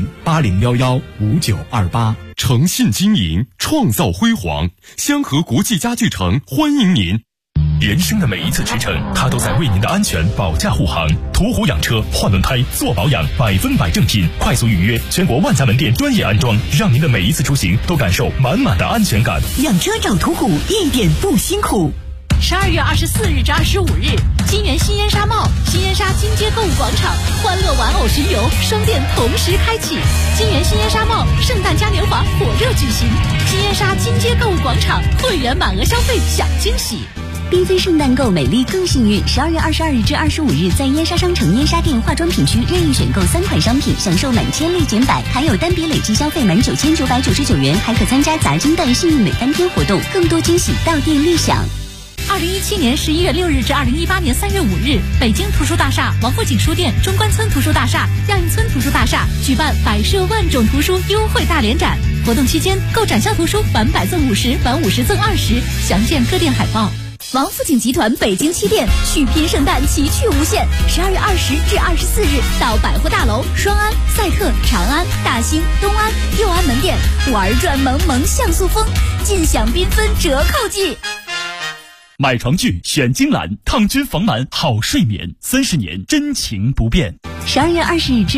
01080115928。 诚信经营，创造辉煌，香河国际家具城欢迎您。人生的每一次驰骋，它都在为您的安全保驾护航。途虎养车换轮胎做保养，100%正品，快速预约，全国万家门店专业安装，让您的每一次出行都感受满满的安全感。 养车找途虎一点不辛苦。 12月24日至25日，金源新烟纱帽、新烟纱金街购物广场欢乐玩偶巡游双店同时开启，金源新烟纱帽圣诞嘉年华火热举行，新烟纱金街购物广场会员满额消费享惊喜。 缤纷圣诞购美丽更幸运，12月22日至25日，在烟纱商城烟纱店化妆品区任意选购3款商品，享受满千立减100，还有单笔累计消费满9999元，还可参加砸金蛋幸运每3天活动，更多惊喜到店立享。 2017年11月6日至2018年3月5日，北京图书大厦、王府井书店、中关村图书大厦、亚运村图书大厦举办百设万种图书优惠大联展，活动期间购展销图书返100赠50，返50赠20，详见各店海报。 王府井集团北京7店续拼圣诞，奇趣无限。12月20至24日到百货大楼、双安、赛特、长安、大兴、东安、右安门店玩转萌萌像素风，尽享缤纷折扣季。 买床具选金兰，抗菌防螨好睡眠，30年真情不变。 12月20日至